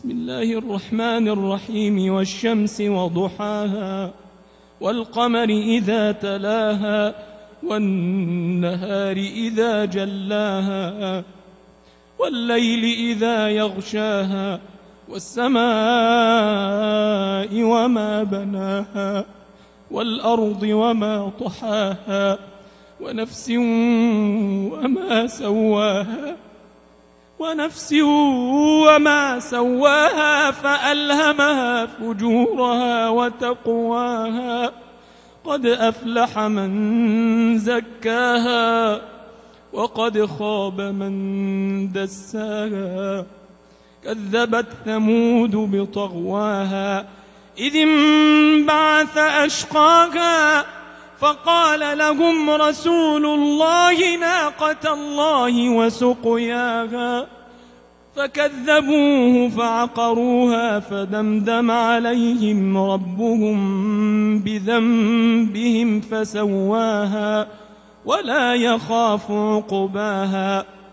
بسم الله الرحمن الرحيم. والشمس وضحاها والقمر إذا تلاها والنهار إذا جلاها والليل إذا يغشاها والسماء وما بناها والأرض وما طحاها ونفس وما سواها فألهمها فجورها وتقواها قد أفلح من زكاها وقد خاب من دساها كذبت ثمود بطغواها إذ انبعث أشقاها فقال لهم رسول الله ناقة الله وسقياها فكذبوه فعقروها فدمدم عليهم ربهم بذنبهم فسواها ولا يخاف عقباها.